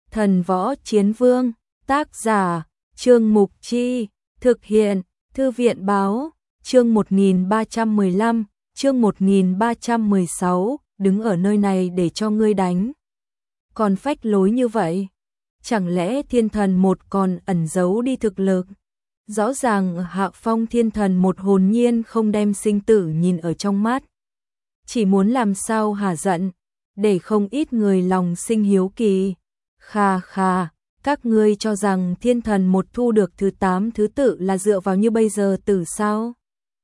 Thần Võ Chiến Vương, tác giả, Trương Mục Chi, thực hiện, Thư viện Báo, chương 1315, chương 1316, đứng ở nơi này để cho ngươi đánh. Còn phách lối như vậy, chẳng lẽ thiên thần một còn ẩn giấu đi thực lực? Rõ ràng Hạ Phong thiên thần một hồn nhiên không đem sinh tử nhìn ở trong mắt. Chỉ muốn làm sao hả giận, để không ít người lòng sinh hiếu kỳ. Khà khà, các ngươi cho rằng thiên thần một thu được thứ 8 thứ tự là dựa vào như bây giờ từ sao?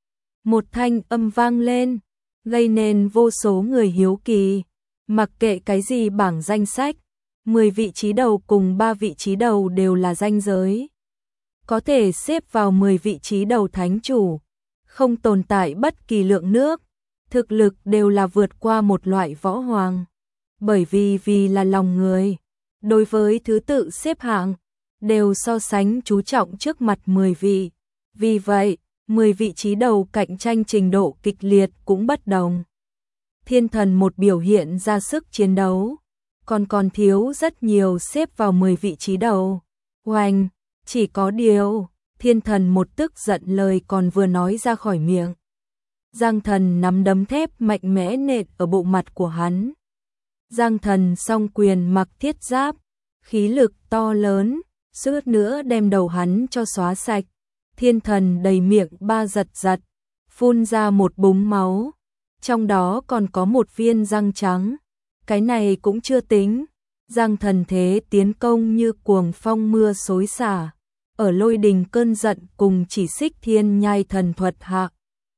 Một thanh âm vang lên, gây nên vô số người hiếu kỳ. Mặc kệ cái gì bảng danh sách, 10 vị trí đầu cùng 3 vị trí đầu đều là danh giới. Có thể xếp vào 10 vị trí đầu thánh chủ, không tồn tại bất kỳ lượng nước, thực lực đều là vượt qua một loại võ hoàng. Bởi vì là lòng người, đối với thứ tự xếp hạng, đều so sánh chú trọng trước mặt 10 vị. Vì vậy, 10 vị trí đầu cạnh tranh trình độ kịch liệt cũng bất đồng. Thiên thần một biểu hiện ra sức chiến đấu, còn thiếu rất nhiều xếp vào 10 vị trí đầu. Oanh, chỉ có điều, thiên thần một tức giận lời còn vừa nói ra khỏi miệng. Giang Thần nắm đấm thép mạnh mẽ nện ở bộ mặt của hắn. Giang Thần song quyền mặc thiết giáp, khí lực to lớn, suýt nữa đem đầu hắn cho xóa sạch. Thiên thần đầy miệng ba giật, phun ra một búng máu, trong đó còn có một viên răng trắng. Cái này cũng chưa tính, Giang Thần thế tiến công như cuồng phong mưa xối xả, ở lôi đình cơn giận cùng chỉ xích thiên nhai thần thuật hạ.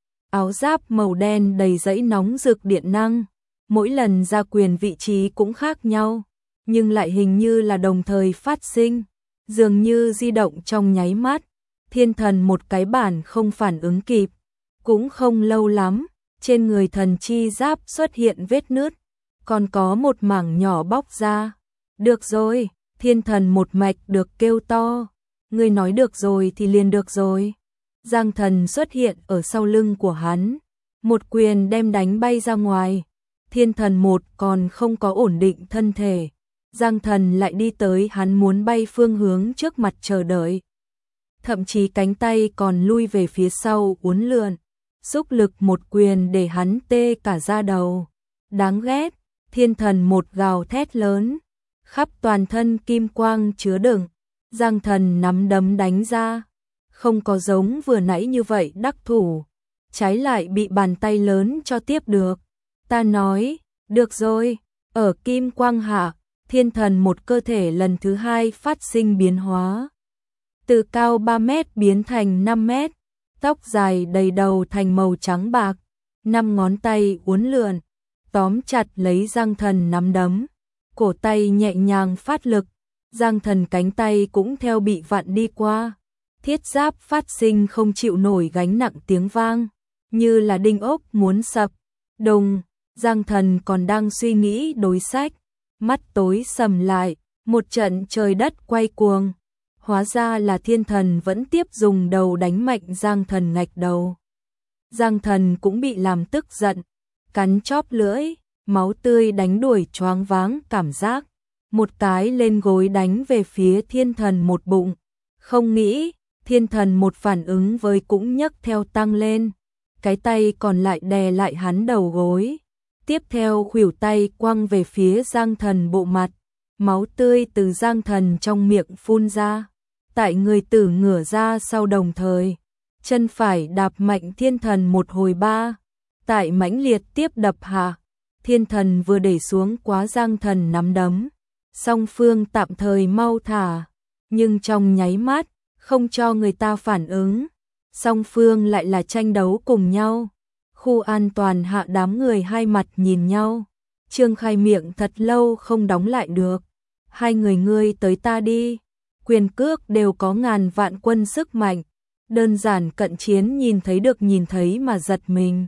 Áo giáp màu đen đầy dãy nóng rực điện năng, mỗi lần ra quyền vị trí cũng khác nhau, nhưng lại hình như là đồng thời phát sinh, dường như di động trong nháy mắt. Thiên thần một cái bản không phản ứng kịp, cũng không lâu lắm, trên người thần chi giáp xuất hiện vết nứt, còn có một mảng nhỏ bóc ra. Được rồi, thiên thần một mạch được kêu to, ngươi nói được rồi thì liền được rồi. Giang Thần xuất hiện ở sau lưng của hắn, một quyền đem đánh bay ra ngoài. Thiên thần một còn không có ổn định thân thể, Giang Thần lại đi tới hắn muốn bay phương hướng trước mặt chờ đợi. Thậm chí cánh tay còn lui về phía sau uốn lượn, xúc lực một quyền để hắn tê cả da đầu. Đáng ghét, thiên thần một gào thét lớn, khắp toàn thân kim quang chứa đựng. Giang Thần nắm đấm đánh ra, không có giống vừa nãy như vậy đắc thủ, trái lại bị bàn tay lớn cho tiếp được. Ta nói, được rồi, ở kim quang hạ, thiên thần một cơ thể lần thứ hai phát sinh biến hóa. Từ cao 3 mét biến thành 5 mét, tóc dài đầy đầu thành màu trắng bạc, 5 ngón tay uốn lượn, tóm chặt lấy Giang Thần nắm đấm, cổ tay nhẹ nhàng phát lực, Giang Thần cánh tay cũng theo bị vặn đi qua. Thiết giáp phát sinh không chịu nổi gánh nặng tiếng vang, như là đinh ốc muốn sập. Đùng, Giang Thần còn đang suy nghĩ đối sách, mắt tối sầm lại, một trận trời đất quay cuồng. Hóa ra là thiên thần vẫn tiếp dùng đầu đánh mạnh Giang Thần ngạch đầu. Giang Thần cũng bị làm tức giận, cắn chóp lưỡi, máu tươi đánh đuổi choáng váng cảm giác. Một cái lên gối đánh về phía thiên thần một bụng. Không nghĩ, thiên thần một phản ứng với cũng nhấc theo tăng lên. Cái tay còn lại đè lại hắn đầu gối. Tiếp theo khuỷu tay quăng về phía Giang Thần bộ mặt. Máu tươi từ Giang Thần trong miệng phun ra. Tại người tử ngửa ra sau đồng thời. Chân phải đạp mạnh thiên thần một hồi ba. Tại mãnh liệt tiếp đập hạ. Thiên thần vừa để xuống quá Giang Thần nắm đấm. Song phương tạm thời mau thả. Nhưng trong nháy mắt, không cho người ta phản ứng. Song phương lại là tranh đấu cùng nhau. Khu an toàn hạ đám người hai mặt nhìn nhau. Trương Khai miệng thật lâu không đóng lại được. Hai người ngươi tới ta đi. Quyền cước đều có ngàn vạn quân sức mạnh. Đơn giản cận chiến nhìn thấy mà giật mình.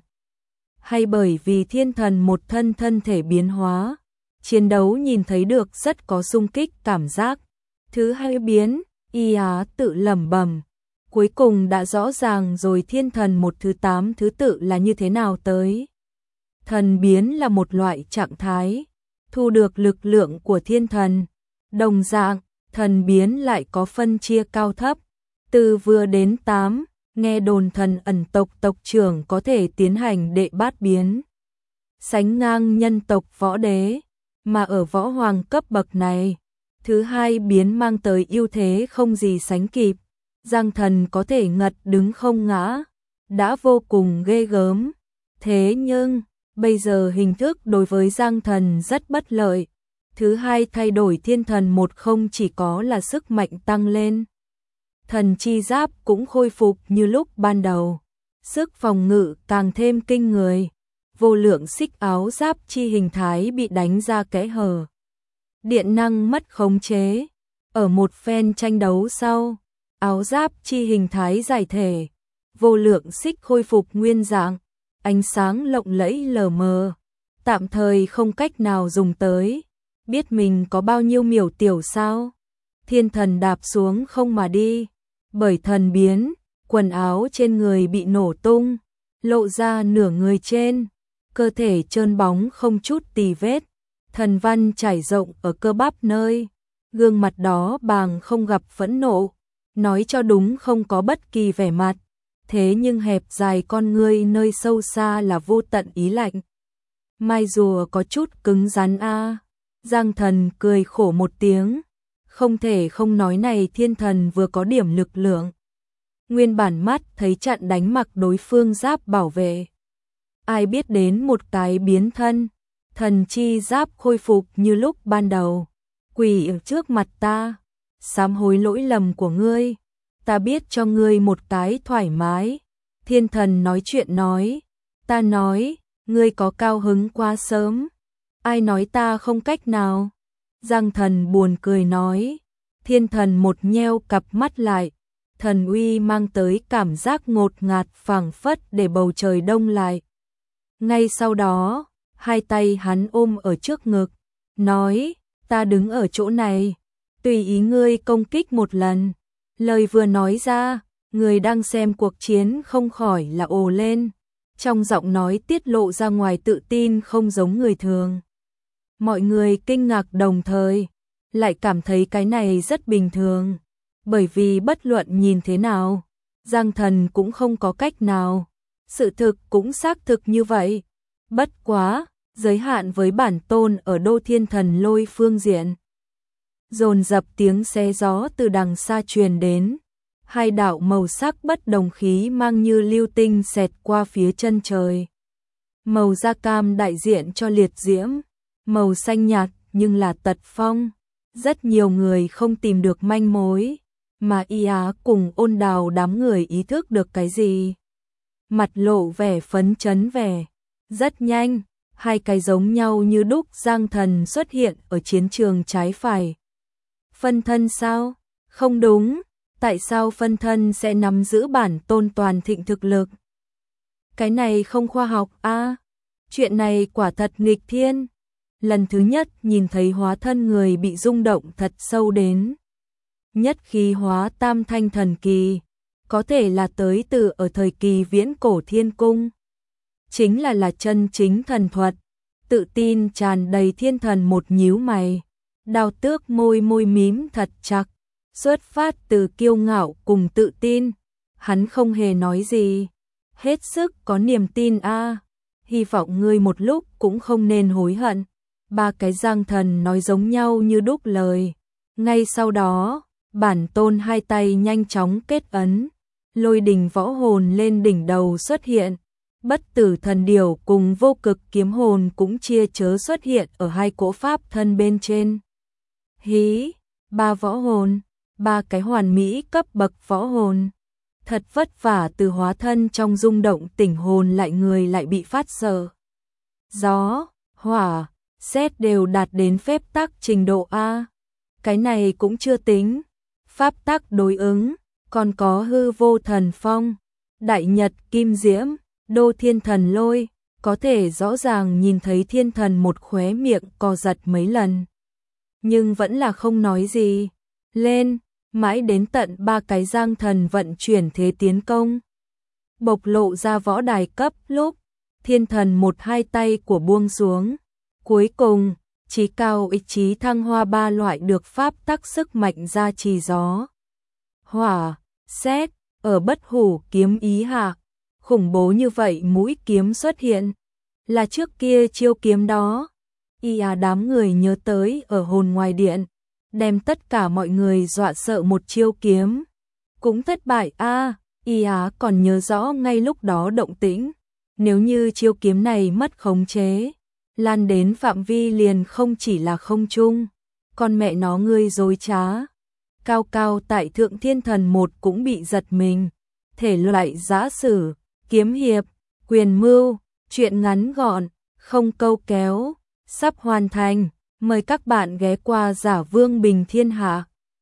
Hay bởi vì thiên thần một thân thể biến hóa. Chiến đấu nhìn thấy được rất có xung kích cảm giác. Thứ hai biến, y á tự lẩm bẩm. Cuối cùng đã rõ ràng rồi thiên thần một thứ 8 thứ tự là như thế nào tới. Thần biến là một loại trạng thái, thu được lực lượng của thiên thần, Đồng dạng, thần biến lại có phân chia cao thấp, từ vừa đến 8, nghe đồn thần ẩn tộc tộc trưởng có thể tiến hành đệ bát biến, sánh ngang nhân tộc võ đế, mà ở võ hoàng cấp bậc này, thứ hai biến mang tới ưu thế không gì sánh kịp, Giang Thần có thể ngật đứng không ngã, đã vô cùng ghê gớm. Thế nhưng, bây giờ hình thức đối với Giang Thần rất bất lợi. Thứ hai thay đổi thiên thần một không chỉ có là sức mạnh tăng lên. Thần chi giáp cũng khôi phục như lúc ban đầu. Sức phòng ngự càng thêm kinh người. Vô lượng xích áo giáp chi hình thái bị đánh ra kẽ hở. Điện năng mất khống chế. Ở một phen tranh đấu sau, áo giáp chi hình thái giải thể. Vô lượng xích khôi phục nguyên dạng. Ánh sáng lộng lẫy lờ mờ. Tạm thời không cách nào dùng tới. Biết mình có bao nhiêu miểu tiểu sao? Thiên thần đạp xuống không mà đi. Bởi thần biến, quần áo trên người bị nổ tung, lộ ra nửa người trên, cơ thể trơn bóng không chút tì vết, thần văn trải rộng ở cơ bắp nơi, gương mặt đó bàng không gặp phẫn nộ, nói cho đúng không có bất kỳ vẻ mặt, thế nhưng hẹp dài con ngươi nơi sâu xa là vô tận ý lạnh. Mai rùa có chút cứng rắn a. Giang Thần cười khổ một tiếng, không thể không nói này thiên thần vừa có điểm lực lượng. Nguyên bản mắt thấy chặn đánh mặc đối phương giáp bảo vệ. Ai biết đến một cái biến thân, thần chi giáp khôi phục như lúc ban đầu. Quỳ ở trước mặt ta, sám hối lỗi lầm của ngươi, ta biết cho ngươi một cái thoải mái. Thiên thần nói chuyện nói, ta nói, ngươi có cao hứng quá sớm. Ai nói ta không cách nào? Giang Thần buồn cười nói. Thiên thần một nheo cặp mắt lại. Thần uy mang tới cảm giác ngột ngạt phảng phất để bầu trời đông lại. Ngay sau đó, hai tay hắn ôm ở trước ngực. Nói, ta đứng ở chỗ này. Tùy ý ngươi công kích một lần. Lời vừa nói ra, người đang xem cuộc chiến không khỏi là ồ lên. Trong giọng nói tiết lộ ra ngoài tự tin không giống người thường. Mọi người kinh ngạc đồng thời, lại cảm thấy cái này rất bình thường, bởi vì bất luận nhìn thế nào, Giang Thần cũng không có cách nào, sự thực cũng xác thực như vậy, bất quá, giới hạn với bản tôn ở Đô Thiên Thần Lôi phương diện. Dồn dập tiếng xé gió từ đằng xa truyền đến, hai đạo màu sắc bất đồng khí mang như lưu tinh xẹt qua phía chân trời. Màu da cam đại diện cho liệt diễm, màu xanh nhạt nhưng là tật phong. Rất nhiều người không tìm được manh mối, mà Y Á cùng Ôn Đào đám người ý thức được cái gì. Mặt lộ vẻ phấn chấn vẻ. Rất nhanh, hai cái giống nhau như đúc Giang Thần xuất hiện ở chiến trường trái phải. Phân thân sao? Không đúng, tại sao phân thân sẽ nắm giữ bản tôn toàn thịnh thực lực? Cái này không khoa học a. Chuyện này quả thật nghịch thiên. Lần thứ nhất nhìn thấy hóa thân người bị rung động thật sâu đến. Nhất khí hóa tam thanh thần kỳ, có thể là tới từ ở thời kỳ viễn cổ thiên cung. Chính là chân chính thần thuật, tự tin tràn đầy thiên thần một nhíu mày. Đao Tước môi mím thật chặt, xuất phát từ kiêu ngạo cùng tự tin. Hắn không hề nói gì, hết sức có niềm tin a. Hy vọng ngươi một lúc cũng không nên hối hận. Ba cái Giang Thần nói giống nhau như đúc lời. Ngay sau đó, bản tôn hai tay nhanh chóng kết ấn, lôi đình võ hồn lên đỉnh đầu xuất hiện. Bất tử thần điểu cùng vô cực kiếm hồn cũng chia chớ xuất hiện ở hai cỗ pháp thân bên trên. Hí, ba võ hồn, ba cái hoàn mỹ cấp bậc võ hồn. Thật vất vả từ hóa thân trong rung động tỉnh hồn lại người lại bị phát sợ. Gió, hỏa, sét đều đạt đến phép tắc trình độ A. Cái này cũng chưa tính. Pháp tắc đối ứng, còn có hư vô thần phong, đại nhật kim diễm, Đô Thiên Thần Lôi, có thể rõ ràng nhìn thấy thiên thần một khóe miệng co giật mấy lần. Nhưng vẫn là không nói gì. Lên, mãi đến tận ba cái Giang Thần vận chuyển thế tiến công. Bộc lộ ra võ đài cấp lúc, thiên thần một hai tay của buông xuống. Cuối cùng, Chí cao ý chí thăng hoa ba loại được pháp tắc sức mạnh gia trì gió, hỏa, sét, ở bất hủ kiếm ý hạ. Khủng bố như vậy mũi kiếm xuất hiện, là trước kia chiêu kiếm đó. Đám người nhớ tới ở hồn ngoài điện, đem tất cả mọi người dọa sợ một chiêu kiếm. Cũng thất bại còn nhớ rõ ngay lúc đó động tĩnh. Nếu như chiêu kiếm này mất khống chế, lan đến phạm vi liền không chỉ là không trung. Con mẹ nó ngươi dối trá. Cao cao tại Thượng Thiên Thần một cũng bị giật mình. Thể loại giã sử, kiếm hiệp, quyền mưu, truyện ngắn gọn, không câu kéo, sắp hoàn thành. Mời các bạn ghé qua Giả Vương Bình Thiên Hạ.